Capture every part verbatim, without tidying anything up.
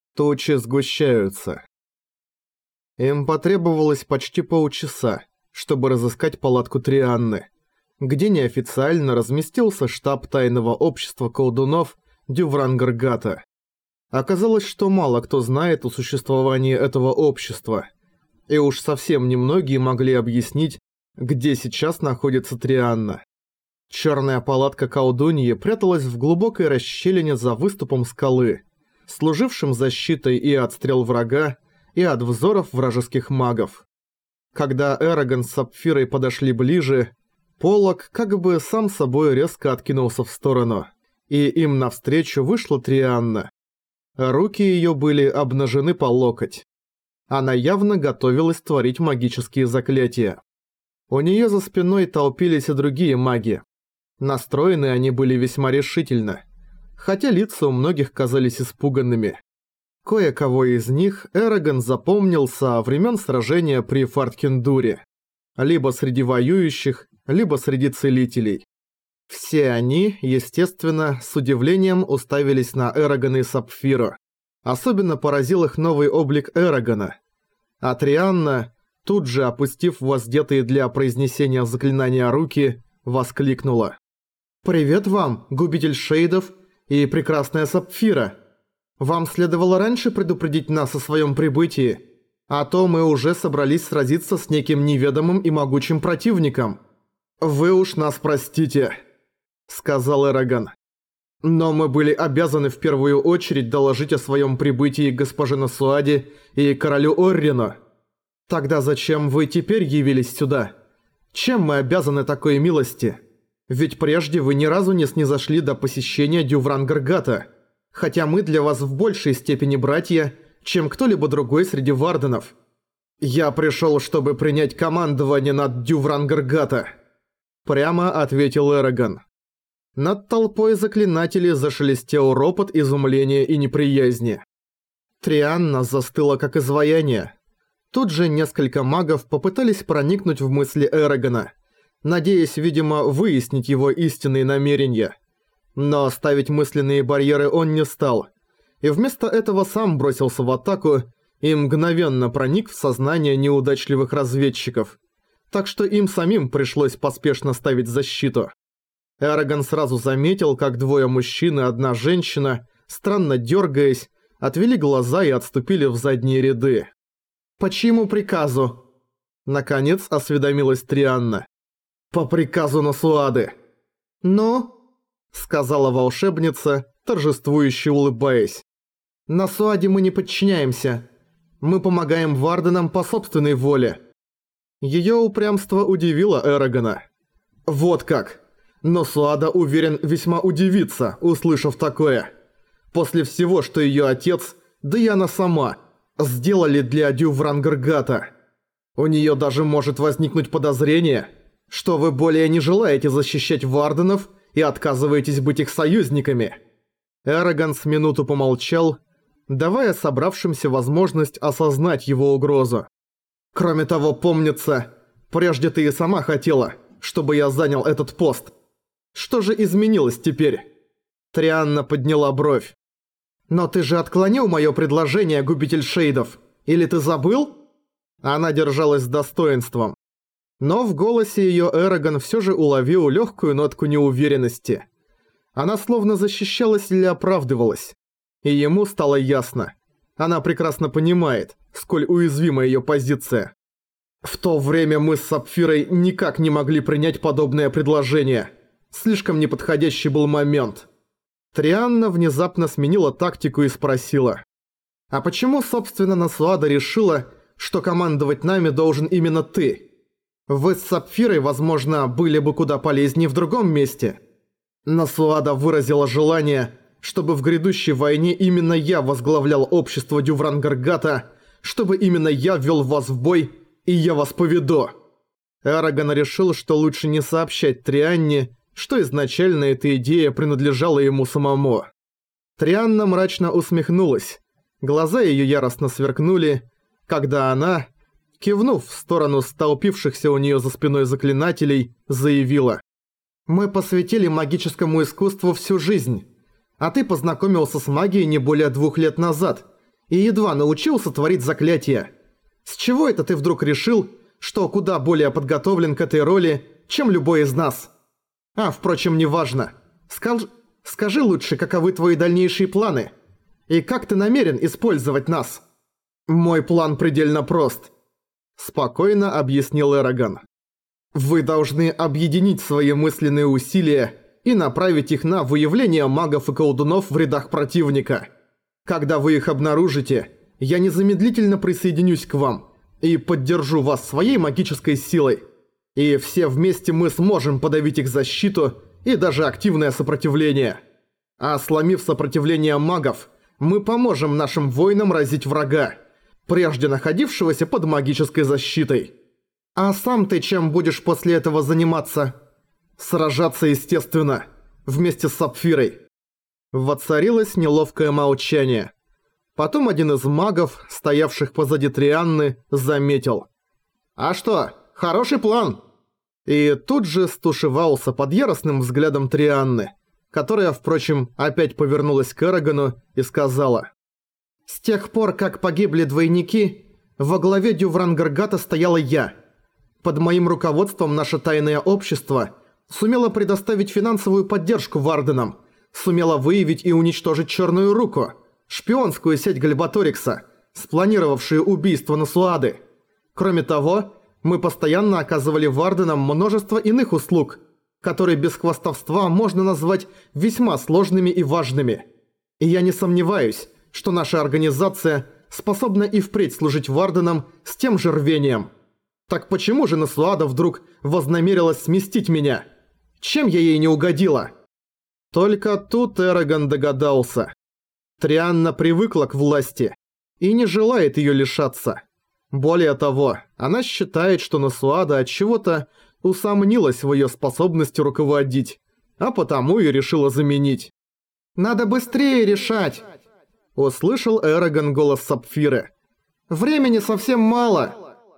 Тучи сгущаются. Им потребовалось почти полчаса, чтобы разыскать палатку Трианны, где неофициально разместился штаб тайного общества колдунов Дюврангаргата. Оказалось, что мало кто знает о существовании этого общества, и уж совсем немногие могли объяснить, где сейчас находится Трианна. Черная палатка колдуньи пряталась в глубокой расщелине за выступом скалы, служившим защитой и от стрел врага, и от взоров вражеских магов. Когда Эрагон с Сапфирой подошли ближе, полог как бы сам собой резко откинулся в сторону, и им навстречу вышла Трианна. Руки её были обнажены по локоть. Она явно готовилась творить магические заклятия. У неё за спиной толпились и другие маги. Настроены они были весьма решительно, хотя лица у многих казались испуганными. Кое-кого из них Эрагон запомнил со времен сражения при Фарткендуре, либо среди воюющих, либо среди целителей. Все они, естественно, с удивлением уставились на Эрагона и Сапфиру. Особенно поразил их новый облик Эрагона. А Трианна, тут же опустив воздетые для произнесения заклинания руки, воскликнула: «Привет вам, губитель шейдов и прекрасная Сапфира! Вам следовало раньше предупредить нас о своем прибытии, а то мы уже собрались сразиться с неким неведомым и могучим противником. Вы уж нас простите», — сказал Эрагон. «Но мы были обязаны в первую очередь доложить о своем прибытии госпоже Насуаде и королю Оррину. Тогда зачем вы теперь явились сюда? Чем мы обязаны такой милости? Ведь прежде вы ни разу не снизошли до посещения Дюврангаргата, хотя мы для вас в большей степени братья, чем кто-либо другой среди варденов. Я пришел, чтобы принять командование над Дюврангаргата», — прямо ответил Эрагон. Над толпой заклинателей зашелестел ропот изумления и неприязни. Трианна застыла как изваяние. Тут же несколько магов попытались проникнуть в мысли Эрагона, надеясь, видимо, выяснить его истинные намерения. Но ставить мысленные барьеры он не стал, и вместо этого сам бросился в атаку и мгновенно проник в сознание неудачливых разведчиков, так что им самим пришлось поспешно ставить защиту. Эрагон сразу заметил, как двое мужчин и одна женщина, странно дергаясь, отвели глаза и отступили в задние ряды. «По чьему приказу?» Наконец осведомилась Трианна. «По приказу Насуады». «Ну?» — сказала волшебница, торжествующе улыбаясь. «Насуаде мы не подчиняемся. Мы помогаем варденам по собственной воле». Её упрямство удивило Эрагона. «Вот как! Насуада, уверен, весьма удивится, услышав такое. После всего, что её отец, да и она сама, сделали для Дюврангаргата. У неё даже может возникнуть подозрение, что вы более не желаете защищать варденов и отказываетесь быть их союзниками». Эрагон с минуту помолчал, давая собравшимся возможность осознать его угрозу. «Кроме того, помнится, прежде ты и сама хотела, чтобы я занял этот пост. Что же изменилось теперь?» Трианна подняла бровь. «Но ты же отклонил моё предложение, губитель шейдов. Или ты забыл?» Она держалась с достоинством. Но в голосе её Эрагон всё же уловил лёгкую нотку неуверенности. Она словно защищалась или оправдывалась. И ему стало ясно. Она прекрасно понимает, сколь уязвима её позиция. «В то время мы с Сапфирой никак не могли принять подобное предложение. Слишком неподходящий был момент». Трианна внезапно сменила тактику и спросила: «А почему, собственно, Насуада решила, что командовать нами должен именно ты? Вы с Сапфирой, возможно, были бы куда полезнее в другом месте». Насуада выразила желание, чтобы в грядущей войне именно я возглавлял общество Дюврангаргата, чтобы именно я ввел вас в бой, и я вас поведу. Эрагон решил, что лучше не сообщать Трианне, что изначально эта идея принадлежала ему самому. Трианна мрачно усмехнулась. Глаза её яростно сверкнули, когда она, кивнув в сторону столпившихся у неё за спиной заклинателей, заявила: «Мы посвятили магическому искусству всю жизнь, а ты познакомился с магией не более двух лет назад и едва научился творить заклятия. С чего это ты вдруг решил, что куда более подготовлен к этой роли, чем любой из нас? А, впрочем, неважно. Скаж... Скажи лучше, каковы твои дальнейшие планы? И как ты намерен использовать нас? Мой план предельно прост. Спокойно объяснил Эрагон. Вы должны объединить свои мысленные усилия и направить их на выявление магов и колдунов в рядах противника. Когда вы их обнаружите, я незамедлительно присоединюсь к вам и поддержу вас своей магической силой. И все вместе мы сможем подавить их защиту и даже активное сопротивление. А сломив сопротивление магов, мы поможем нашим воинам разить врага, прежде находившегося под магической защитой. А сам ты чем будешь после этого заниматься? Сражаться, естественно, вместе с Сапфирой. Воцарилось неловкое молчание. Потом один из магов, стоявших позади Трианны, заметил. «А что, хороший план!» И тут же стушевался под яростным взглядом Трианны, которая, впрочем, опять повернулась к Эрагону и сказала. «С тех пор, как погибли двойники, во главе Дюврангаргата стояла я. Под моим руководством наше тайное общество сумело предоставить финансовую поддержку Варденам, сумело выявить и уничтожить Черную Руку, шпионскую сеть Гальбаторикса, спланировавшую убийство Насуады. Кроме того, мы постоянно оказывали Варденам множество иных услуг, которые без хвастовства можно назвать весьма сложными и важными. И я не сомневаюсь, что наша организация способна и впредь служить Варденам с тем же рвением. Так почему же Насуада вдруг вознамерилась сместить меня? Чем я ей не угодила?» Только тут Эрагон догадался. Трианна привыкла к власти и не желает ее лишаться. Более того, она считает, что Насуада от чего-то усомнилась в ее способности руководить, а потому и решила заменить. «Надо быстрее решать!» Услышал Эрагон голос Сапфиры. «Времени совсем мало!»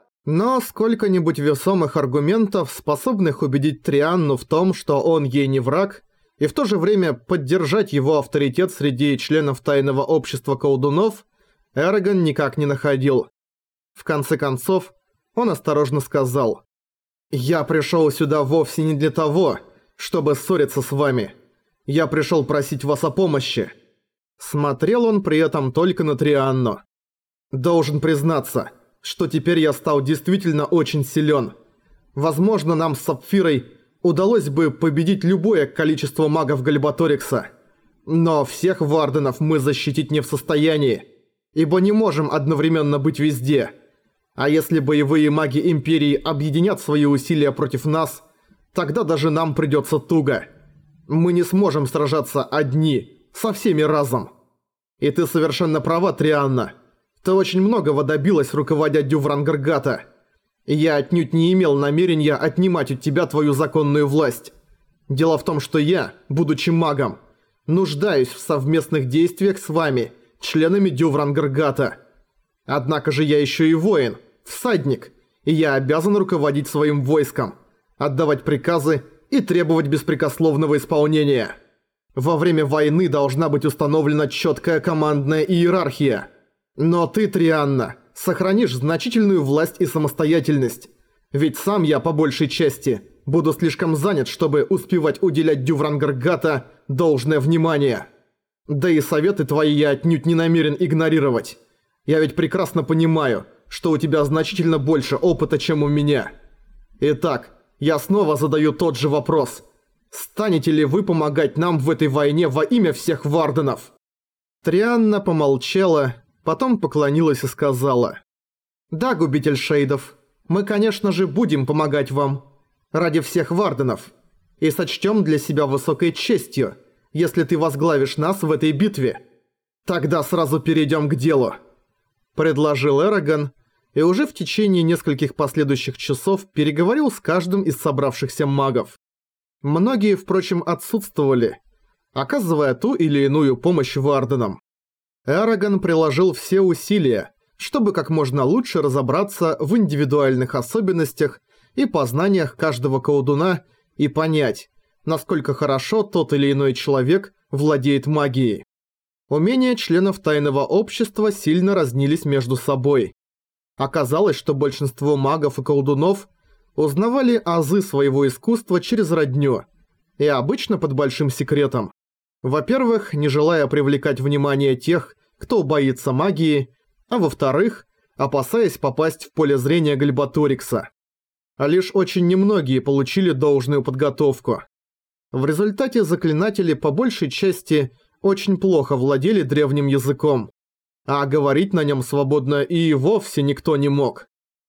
Но сколько-нибудь весомых аргументов, способных убедить Трианну в том, что он ей не враг, и в то же время поддержать его авторитет среди членов тайного общества колдунов, Эрагон никак не находил. В конце концов, он осторожно сказал: «Я пришел сюда вовсе не для того, чтобы ссориться с вами. Я пришел просить вас о помощи». Смотрел он при этом только на Трианну. «Должен признаться, что теперь я стал действительно очень силен. Возможно, нам с Сапфирой удалось бы победить любое количество магов Гальбаторикса. Но всех Варденов мы защитить не в состоянии, ибо не можем одновременно быть везде. А если боевые маги Империи объединят свои усилия против нас, тогда даже нам придется туго. Мы не сможем сражаться одни, со всеми разом. И ты совершенно права, Трианна. Ты очень многого добилась, руководя Дюврангаргата. И я отнюдь не имел намерения отнимать у тебя твою законную власть. Дело в том, что я, будучи магом, нуждаюсь в совместных действиях с вами, членами Дюврангаргата. Однако же я еще и воин, всадник, и я обязан руководить своим войском, отдавать приказы и требовать беспрекословного исполнения. Во время войны должна быть установлена четкая командная иерархия. Но ты, Трианна, сохранишь значительную власть и самостоятельность. Ведь сам я, по большей части, буду слишком занят, чтобы успевать уделять Дюврангаргата должное внимание. Да и советы твои я отнюдь не намерен игнорировать. Я ведь прекрасно понимаю, что у тебя значительно больше опыта, чем у меня. Итак, я снова задаю тот же вопрос. Станете ли вы помогать нам в этой войне во имя всех Варденов?» Трианна помолчала, потом поклонилась и сказала: «Да, губитель Шейдов, мы, конечно же, будем помогать вам. Ради всех Варденов. И сочтем для себя высокой честью, если ты возглавишь нас в этой битве. Тогда сразу перейдем к делу», – предложил Эрагон, и уже в течение нескольких последующих часов переговорил с каждым из собравшихся магов. Многие, впрочем, отсутствовали, оказывая ту или иную помощь Варденам. Эрагон приложил все усилия, чтобы как можно лучше разобраться в индивидуальных особенностях и познаниях каждого колдуна и понять, насколько хорошо тот или иной человек владеет магией. Умения членов тайного общества сильно разнились между собой. Оказалось, что большинство магов и колдунов узнавали азы своего искусства через родню, и обычно под большим секретом. Во-первых, не желая привлекать внимание тех, кто боится магии, а во-вторых, опасаясь попасть в поле зрения Гальбаторикса. А лишь очень немногие получили должную подготовку. В результате заклинатели по большей части очень плохо владели древним языком, а говорить на нем свободно и вовсе никто не мог.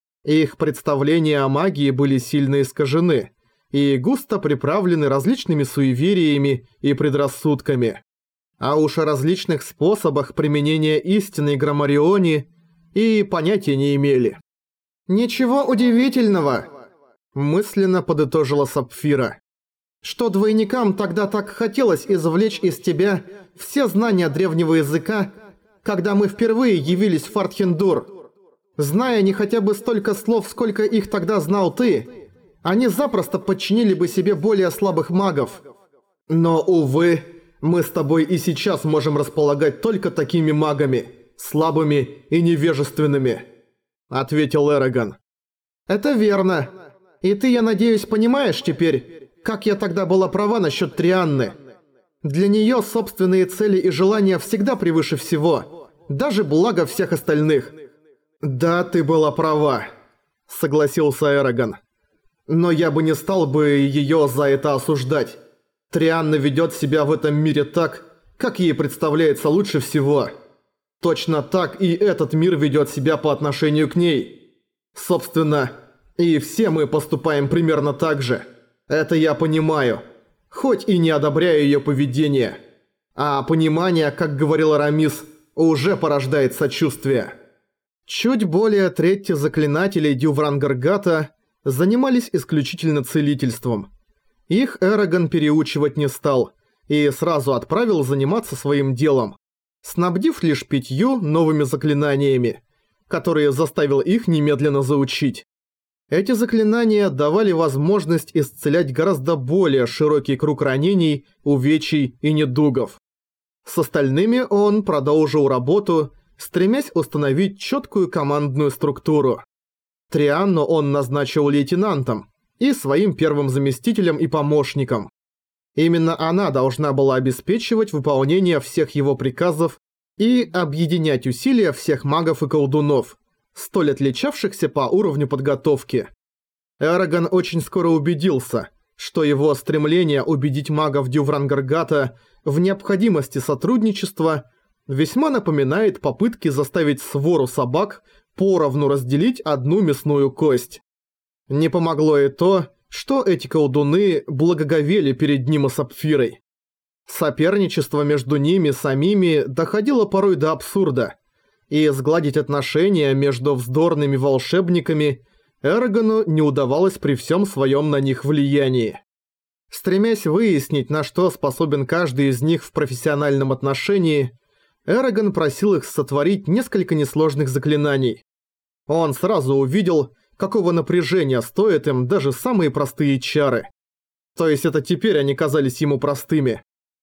Их представления о магии были сильно искажены и густо приправлены различными суевериями и предрассудками. А уж о различных способах применения истинной Граммариони и понятия не имели. «Ничего удивительного», – мысленно подытожила Сапфира, «что двойникам тогда так хотелось извлечь из тебя все знания древнего языка, когда мы впервые явились в Фартхендур. Зная не хотя бы столько слов, сколько их тогда знал ты, они запросто подчинили бы себе более слабых магов. Но, увы, мы с тобой и сейчас можем располагать только такими магами, слабыми и невежественными», — ответил Эрагон. «Это верно. И ты, я надеюсь, понимаешь теперь, как я тогда была права насчет Трианны. Для нее собственные цели и желания всегда превыше всего, даже благо всех остальных». «Да, ты была права», — согласился Эрагон. «Но я бы не стал бы ее за это осуждать. Трианна ведет себя в этом мире так, как ей представляется лучше всего. Точно так и этот мир ведет себя по отношению к ней. Собственно, и все мы поступаем примерно так же. Это я понимаю, хоть и не одобряю ее поведение. А понимание, как говорил Арамис, уже порождает сочувствие». Чуть более трети заклинателей Дюврангаргата занимались исключительно целительством. Их Эрагон переучивать не стал и сразу отправил заниматься своим делом, снабдив лишь пятью новыми заклинаниями, которые заставил их немедленно заучить. Эти заклинания давали возможность исцелять гораздо более широкий круг ранений, увечий и недугов. С остальными он продолжил работу, стремясь установить четкую командную структуру. Трианну он назначил лейтенантом и своим первым заместителем и помощником. Именно она должна была обеспечивать выполнение всех его приказов и объединять усилия всех магов и колдунов, столь отличавшихся по уровню подготовки. Эрагон очень скоро убедился, что его стремление убедить магов Дюврангаргата в необходимости сотрудничества весьма напоминает попытки заставить свору собак поровну разделить одну мясную кость. Не помогло и то, что эти колдуны благоговели перед ним и Сапфирой. Соперничество между ними самими доходило порой до абсурда, и сгладить отношения между вздорными волшебниками Эрагону не удавалось при всем своем на них влиянии. Стремясь выяснить, на что способен каждый из них в профессиональном отношении, Эрагон просил их сотворить несколько несложных заклинаний. Он сразу увидел, какого напряжения стоят им даже самые простые чары. То есть это теперь они казались ему простыми.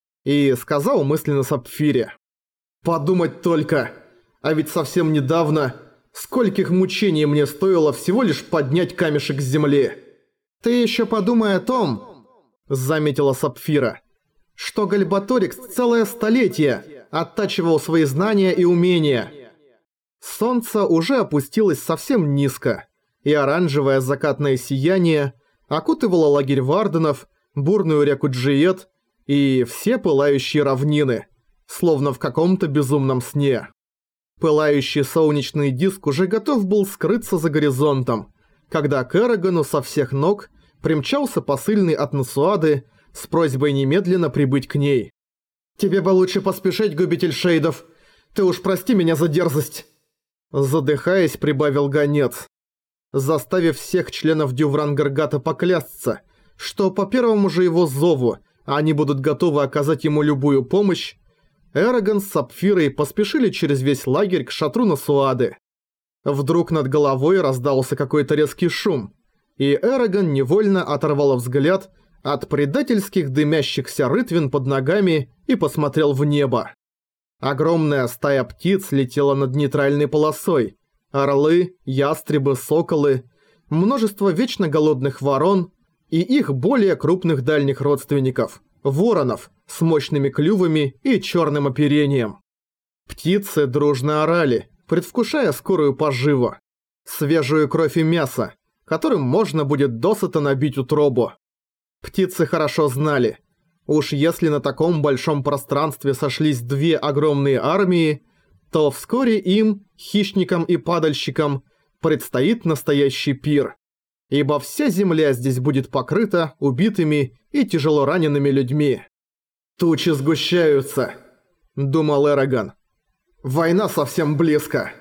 И сказал мысленно Сапфире: «Подумать только, а ведь совсем недавно скольких мучений мне стоило всего лишь поднять камешек с земли». «Ты еще подумай о том», — заметила Сапфира, «что Гальбаторикс целое столетие оттачивал свои знания и умения». Солнце уже опустилось совсем низко, и оранжевое закатное сияние окутывало лагерь варденов, бурную реку Джиет и все пылающие равнины, словно в каком-то безумном сне. Пылающий солнечный диск уже готов был скрыться за горизонтом, когда к Эрагону со всех ног примчался посыльный от Насуады с просьбой немедленно прибыть к ней. «Тебе бы лучше поспешить, губитель шейдов. Ты уж прости меня за дерзость!» Задыхаясь, прибавил гонец, заставив всех членов Дюврангаргата поклясться, что по первому же его зову они будут готовы оказать ему любую помощь. Эрагон с Сапфирой поспешили через весь лагерь к шатру Насуады. Вдруг над головой раздался какой-то резкий шум, и Эрагон невольно оторвал взгляд от предательских дымящихся рытвин под ногами и посмотрел в небо. Огромная стая птиц летела над нейтральной полосой. Орлы, ястребы, соколы, множество вечно голодных ворон и их более крупных дальних родственников – воронов с мощными клювами и черным оперением. Птицы дружно орали, предвкушая скорую поживу. Свежую кровь и мясо, которым можно будет досыта набить утробу. Птицы хорошо знали, уж если на таком большом пространстве сошлись две огромные армии, то вскоре им, хищникам и падальщикам, предстоит настоящий пир. Ибо вся земля здесь будет покрыта убитыми и тяжело ранеными людьми. «Тучи сгущаются», — думал Эрагон. «Война совсем близко».